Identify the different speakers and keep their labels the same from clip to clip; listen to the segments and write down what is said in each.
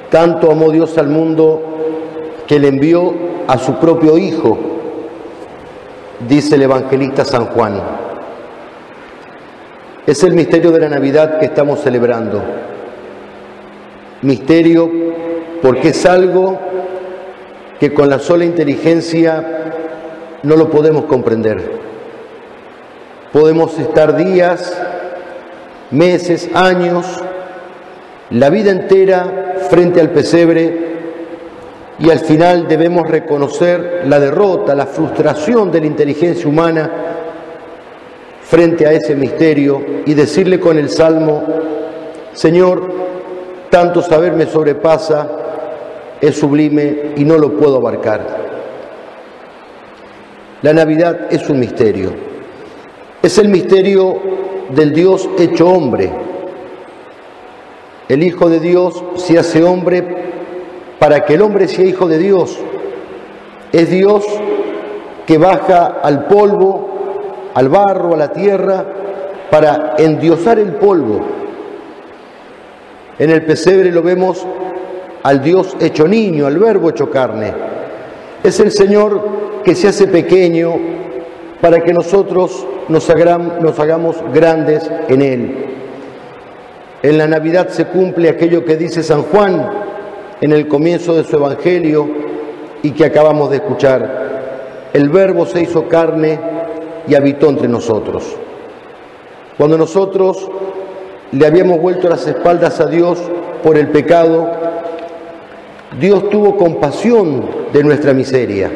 Speaker 1: Tanto amó Dios al mundo que le envió a su propio Hijo, dice el evangelista San Juan. Es el misterio de la Navidad que estamos celebrando. Misterio porque es algo que con la sola inteligencia no lo podemos comprender. Podemos estar días, meses, años, la vida entera frente al pesebre y al final debemos reconocer la derrota, la frustración de la inteligencia humana frente a ese misterio y decirle con el Salmo: Señor, tanto saber me sobrepasa, es sublime y no lo puedo abarcar. La Navidad es un misterio. Es el misterio del Dios hecho hombre. El Hijo de Dios se hace hombre para que el hombre sea hijo de Dios. Es Dios que baja al polvo, al barro, a la tierra, para endiosar el polvo. En el pesebre lo vemos al Dios hecho niño, al Verbo hecho carne. Es el Señor que se hace pequeño para que nosotros nos hagamos grandes en Él. En la Navidad se cumple aquello que dice San Juan en el comienzo de su Evangelio y que acabamos de escuchar: el Verbo se hizo carne y habitó entre nosotros. Cuando nosotros le habíamos vuelto las espaldas a Dios por el pecado, Dios tuvo compasión de nuestra miseria.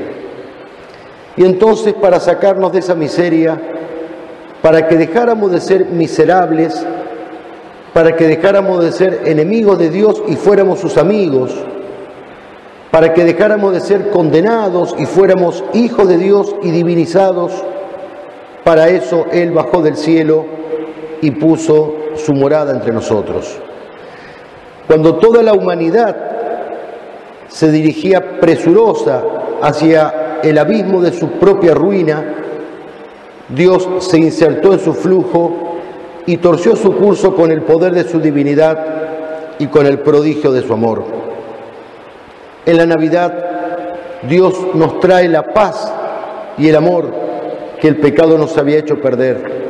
Speaker 1: Y entonces, para sacarnos de esa miseria, para que dejáramos de ser miserables, para que dejáramos de ser enemigos de Dios y fuéramos sus amigos, para que dejáramos de ser condenados y fuéramos hijos de Dios y divinizados, para eso Él bajó del cielo y puso su morada entre nosotros. Cuando toda la humanidad se dirigía presurosa hacia el abismo de su propia ruina, Dios se insertó en su flujo y torció su curso con el poder de su divinidad y con el prodigio de su amor. En la Navidad, Dios nos trae la paz y el amor que el pecado nos había hecho perder.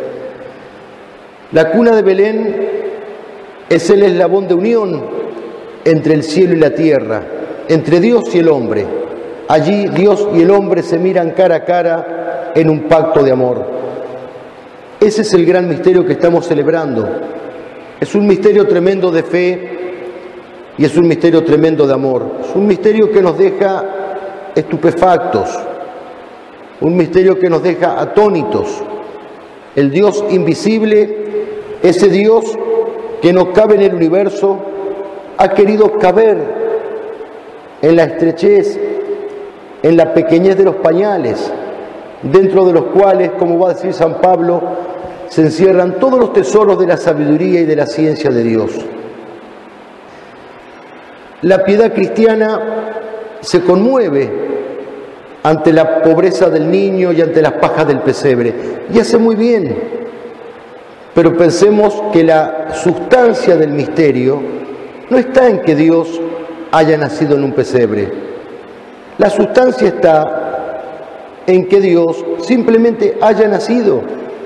Speaker 1: La cuna de Belén es el eslabón de unión entre el cielo y la tierra, entre Dios y el hombre. Allí Dios y el hombre se miran cara a cara en un pacto de amor. Ese es el gran misterio que estamos celebrando. Es un misterio tremendo de fe y es un misterio tremendo de amor. Es un misterio que nos deja estupefactos, un misterio que nos deja atónitos. El Dios invisible, ese Dios que no cabe en el universo, ha querido caber en la estrechez, en la pequeñez de los pañales, dentro de los cuales, como va a decir San Pablo, se encierran todos los tesoros de la sabiduría y de la ciencia de Dios. La piedad cristiana se conmueve ante la pobreza del niño y ante las pajas del pesebre, y hace muy bien, pero pensemos que la sustancia del misterio no está en que Dios haya nacido en un pesebre. La sustancia está en que Dios simplemente haya nacido.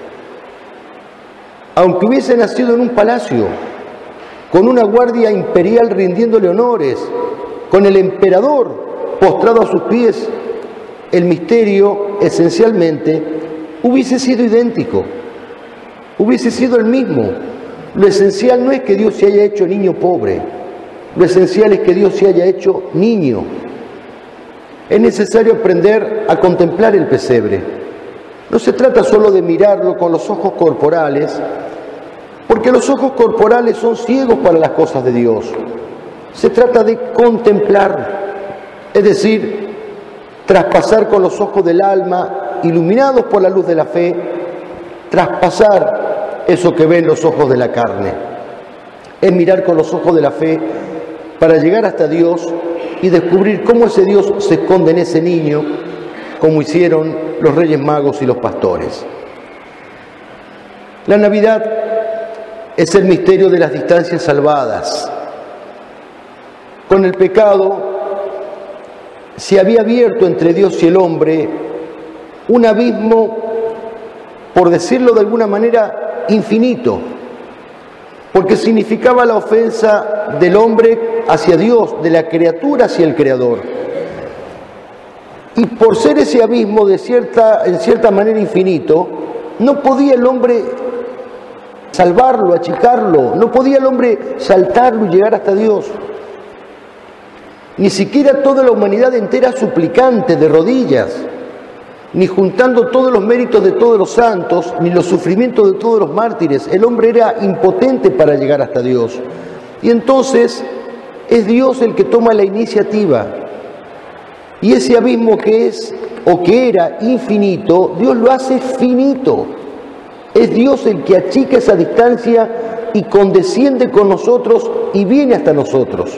Speaker 1: Aunque hubiese nacido en un palacio, con una guardia imperial rindiéndole honores, con el emperador postrado a sus pies, el misterio esencialmente hubiese sido idéntico, hubiese sido el mismo. Lo esencial no es que Dios se haya hecho niño pobre, lo esencial es que Dios se haya hecho niño. Es necesario aprender a contemplar el pesebre. No se trata solo de mirarlo con los ojos corporales, porque los ojos corporales son ciegos para las cosas de Dios. Se trata de contemplar, es decir, traspasar con los ojos del alma, iluminados por la luz de la fe, traspasar eso que ven los ojos de la carne. Es mirar con los ojos de la fe para llegar hasta Dios y descubrir cómo ese Dios se esconde en ese niño, como hicieron los Reyes Magos y los pastores. La Navidad es el misterio de las distancias salvadas. con el pecado se había abierto entre Dios y el hombre un abismo, por decirlo de alguna manera, infinito, porque significaba la ofensa del hombre hacia Dios, de la criatura hacia el Creador. Y por ser ese abismo en cierta manera infinito, no podía el hombre salvarlo, achicarlo, no podía el hombre saltarlo y llegar hasta Dios. Ni siquiera toda la humanidad entera suplicante de rodillas, ni juntando todos los méritos de todos los santos, ni los sufrimientos de todos los mártires. El hombre era impotente para llegar hasta Dios. Y entonces es Dios el que toma la iniciativa. Y ese abismo que es o que era infinito, Dios lo hace finito. Es Dios el que achica esa distancia y condesciende con nosotros y viene hasta nosotros.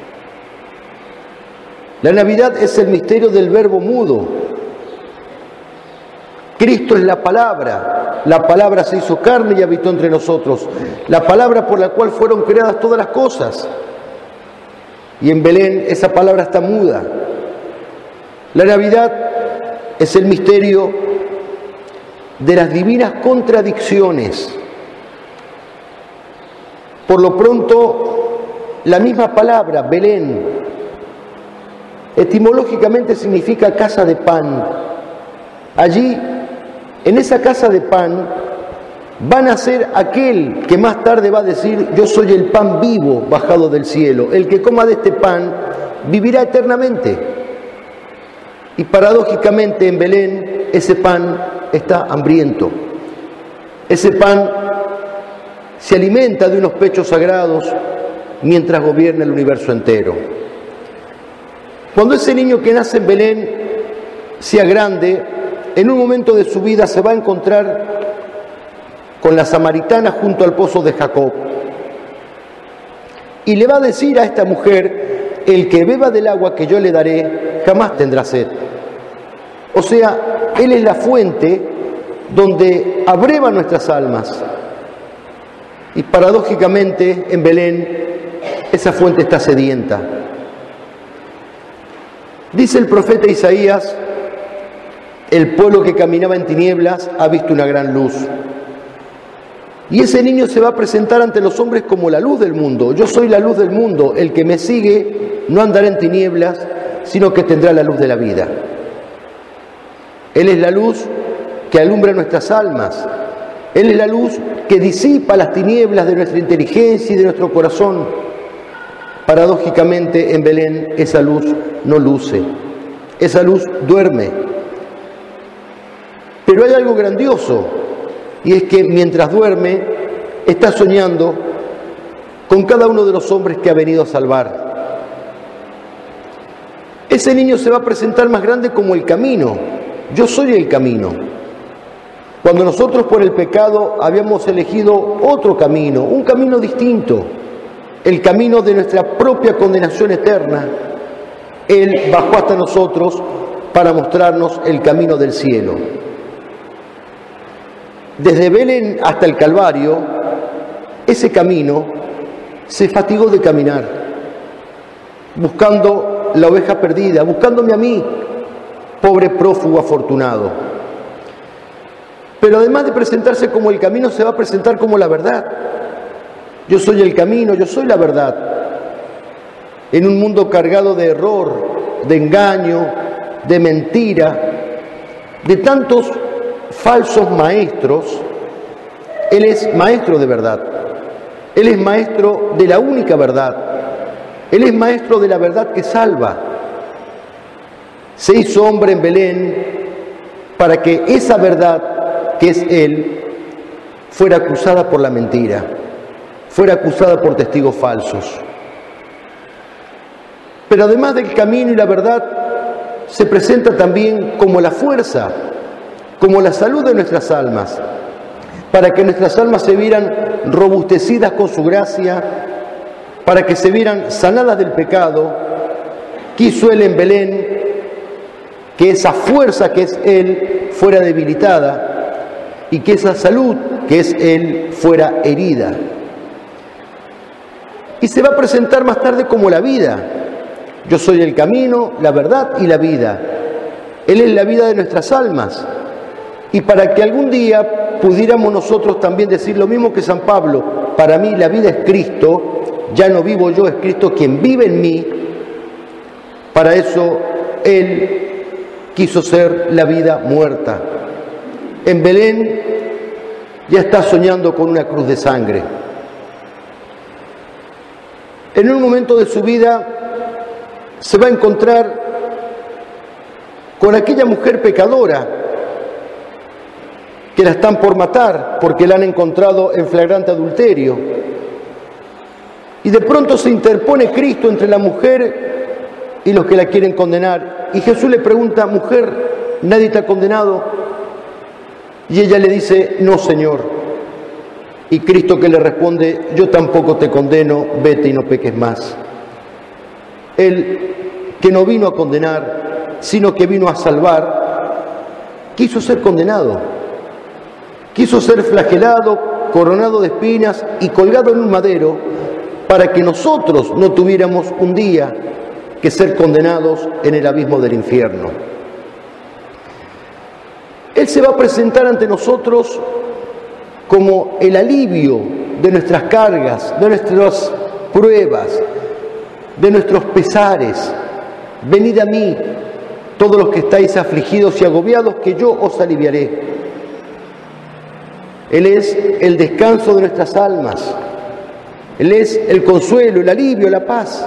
Speaker 1: La Navidad es el misterio del Verbo mudo. Cristo es la palabra se hizo carne y habitó entre nosotros, la palabra por la cual fueron creadas todas las cosas. Y en Belén esa palabra está muda. La Navidad es el misterio de las divinas contradicciones. Por lo pronto, la misma palabra, Belén, etimológicamente significa casa de pan. Allí, en esa casa de pan, va a nacer aquel que más tarde va a decir: yo soy el pan vivo bajado del cielo. El que coma de este pan vivirá eternamente. Y paradójicamente en Belén ese pan está hambriento. Ese pan se alimenta de unos pechos sagrados mientras gobierna el universo entero. Cuando ese niño que nace en Belén sea grande, en un momento de su vida se va a encontrar con la samaritana junto al pozo de Jacob. Y le va a decir a esta mujer: el que beba del agua que yo le daré jamás tendrá sed. O sea, Él es la fuente donde abreva nuestras almas. Y paradójicamente en Belén esa fuente está sedienta. Dice el profeta Isaías: el pueblo que caminaba en tinieblas ha visto una gran luz. Y ese niño se va a presentar ante los hombres como la luz del mundo. Yo soy la luz del mundo. El que me sigue no andará en tinieblas, sino que tendrá la luz de la vida. Él es la luz que alumbra nuestras almas. Él es la luz que disipa las tinieblas de nuestra inteligencia y de nuestro corazón. Paradójicamente en Belén esa luz no luce. Esa luz duerme. Pero hay algo grandioso, y es que mientras duerme está soñando con cada uno de los hombres que ha venido a salvar. Ese niño se va a presentar más grande como el camino. Yo soy el camino. Cuando nosotros por el pecado habíamos elegido otro camino, un camino distinto, el camino de nuestra propia condenación eterna, Él bajó hasta nosotros para mostrarnos el camino del cielo. Desde Belén hasta el Calvario, ese camino se fatigó de caminar, buscando la oveja perdida, buscándome a mí, pobre prófugo afortunado. Pero además de presentarse como el camino, se va a presentar como la verdad. Yo soy el camino, yo soy la verdad. En un mundo cargado de error, de engaño, de mentira, de tantos falsos maestros, Él es maestro de verdad. Él es maestro de la única verdad. Él es maestro de la verdad que salva. Se hizo hombre en Belén para que esa verdad, que es Él, fuera acusada por la mentira, fuera acusada por testigos falsos. Pero además del camino y la verdad, se presenta también como la fuerza, como la salud de nuestras almas, para que nuestras almas se vieran robustecidas con su gracia, para que se vieran sanadas del pecado. Quiso Él en Belén que esa fuerza que es Él fuera debilitada y que esa salud que es Él fuera herida. Y se va a presentar más tarde como la vida. Yo soy el camino, la verdad y la vida. Él es la vida de nuestras almas. Y para que algún día pudiéramos nosotros también decir lo mismo que San Pablo, para mí la vida es Cristo, ya no vivo yo, es Cristo quien vive en mí, para eso Él quiso ser la vida muerta. En Belén ya está soñando con una cruz de sangre. En un momento de su vida se va a encontrar con aquella mujer pecadora que la están por matar porque la han encontrado en flagrante adulterio. Y de pronto se interpone Cristo entre la mujer y los que la quieren condenar. Y Jesús le pregunta: mujer, ¿nadie te ha condenado? Y ella le dice: no, Señor. Y Cristo que le responde: yo tampoco te condeno, vete y no peques más. Él, que no vino a condenar, sino que vino a salvar, quiso ser condenado. Quiso ser flagelado, coronado de espinas y colgado en un madero para que nosotros no tuviéramos un día que ser condenados en el abismo del infierno. Él se va a presentar ante nosotros como el alivio de nuestras cargas, de nuestras pruebas, de nuestros pesares. Venid a mí, todos los que estáis afligidos y agobiados, que yo os aliviaré. Él es el descanso de nuestras almas. Él es el consuelo, el alivio, la paz.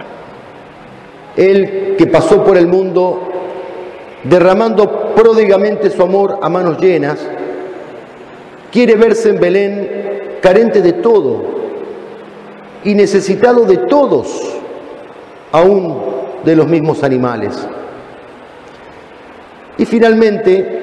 Speaker 1: Él que pasó por el mundo derramando pródigamente su amor a manos llenas, quiere verse en Belén carente de todo y necesitado de todos, aún de los mismos animales. Y finalmente,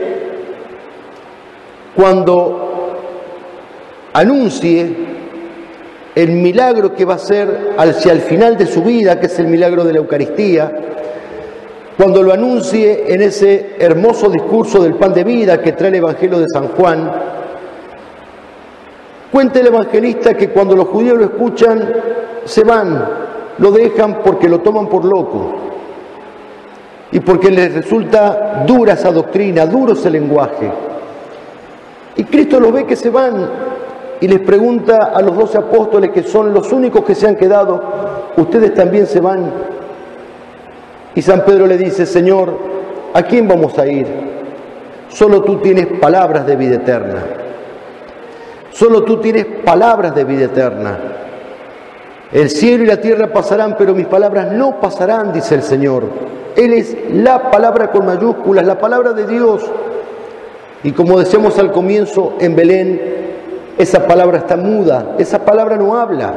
Speaker 1: cuando anuncie el milagro que va a ser hacia el final de su vida, que es el milagro de la Eucaristía, cuando lo anuncie en ese hermoso discurso del pan de vida que trae el Evangelio de San Juan, cuenta el evangelista que cuando los judíos lo escuchan, se van, lo dejan porque lo toman por loco y porque les resulta dura esa doctrina, duro ese lenguaje. Y Cristo los ve que se van y les pregunta a los 12 apóstoles, que son los únicos que se han quedado: ¿ustedes también se van? Y San Pedro le dice: Señor, ¿a quién vamos a ir? Solo tú tienes palabras de vida eterna. Solo tú tienes palabras de vida eterna. El cielo y la tierra pasarán, pero mis palabras no pasarán, dice el Señor. Él es la palabra con mayúsculas, la palabra de Dios. Y como decíamos al comienzo, en Belén, esa palabra está muda, esa palabra no habla.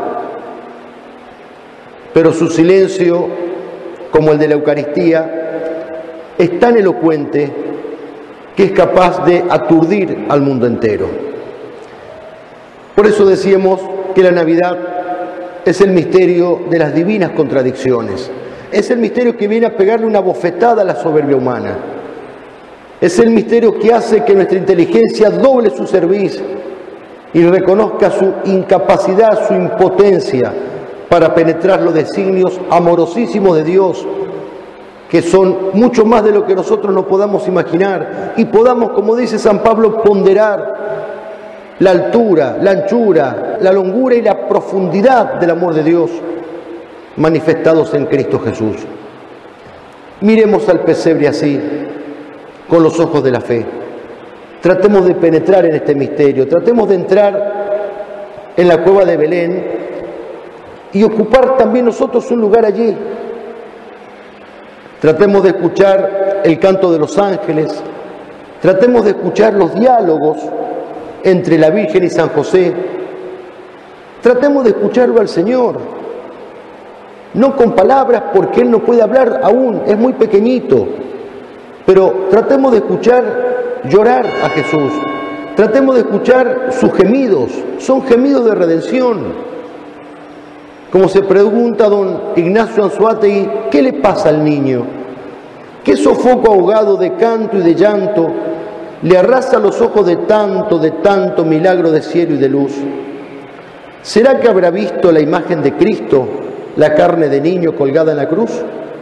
Speaker 1: Pero su silencio, como el de la Eucaristía, es tan elocuente que es capaz de aturdir al mundo entero. Por eso decíamos que la Navidad es el misterio de las divinas contradicciones. Es el misterio que viene a pegarle una bofetada a la soberbia humana. Es el misterio que hace que nuestra inteligencia doble su cerviz y reconozca su incapacidad, su impotencia para penetrar los designios amorosísimos de Dios, que son mucho más de lo que nosotros no podamos imaginar, y podamos, como dice San Pablo, ponderar la altura, la anchura, la longura y la profundidad del amor de Dios manifestados en Cristo Jesús. Miremos al pesebre así, con los ojos de la fe. Tratemos de penetrar en este misterio, tratemos de entrar en la cueva de Belén y ocupar también nosotros un lugar allí. Tratemos de escuchar el canto de los ángeles, tratemos de escuchar los diálogos entre la Virgen y San José. Tratemos de escucharlo al Señor, no con palabras, porque Él no puede hablar aún, es muy pequeñito, pero tratemos de escuchar llorar a Jesús, tratemos de escuchar sus gemidos, son gemidos de redención. Como se pregunta don Ignacio Anzuategui, ¿qué le pasa al niño? ¿Qué sofoco ahogado de canto y de llanto le arrasa los ojos de tanto milagro de cielo y de luz? ¿Será que habrá visto la imagen de Cristo, la carne de niño colgada en la cruz?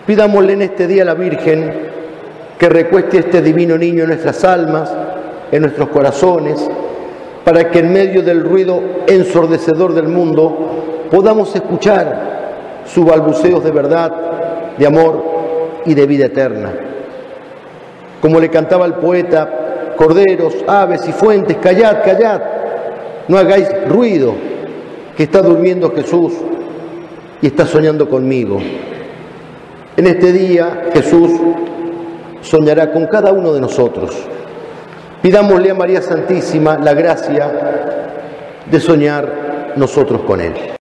Speaker 1: Pidámosle en este día a la Virgen que recueste a este divino niño en nuestras almas, en nuestros corazones, para que en medio del ruido ensordecedor del mundo podamos escuchar sus balbuceos de verdad, de amor y de vida eterna. Como le cantaba el poeta: corderos, aves y fuentes, callad, callad, no hagáis ruido, que está durmiendo Jesús y está soñando conmigo. En este día Jesús soñará con cada uno de nosotros. Pidámosle a María Santísima la gracia de soñar nosotros con Él.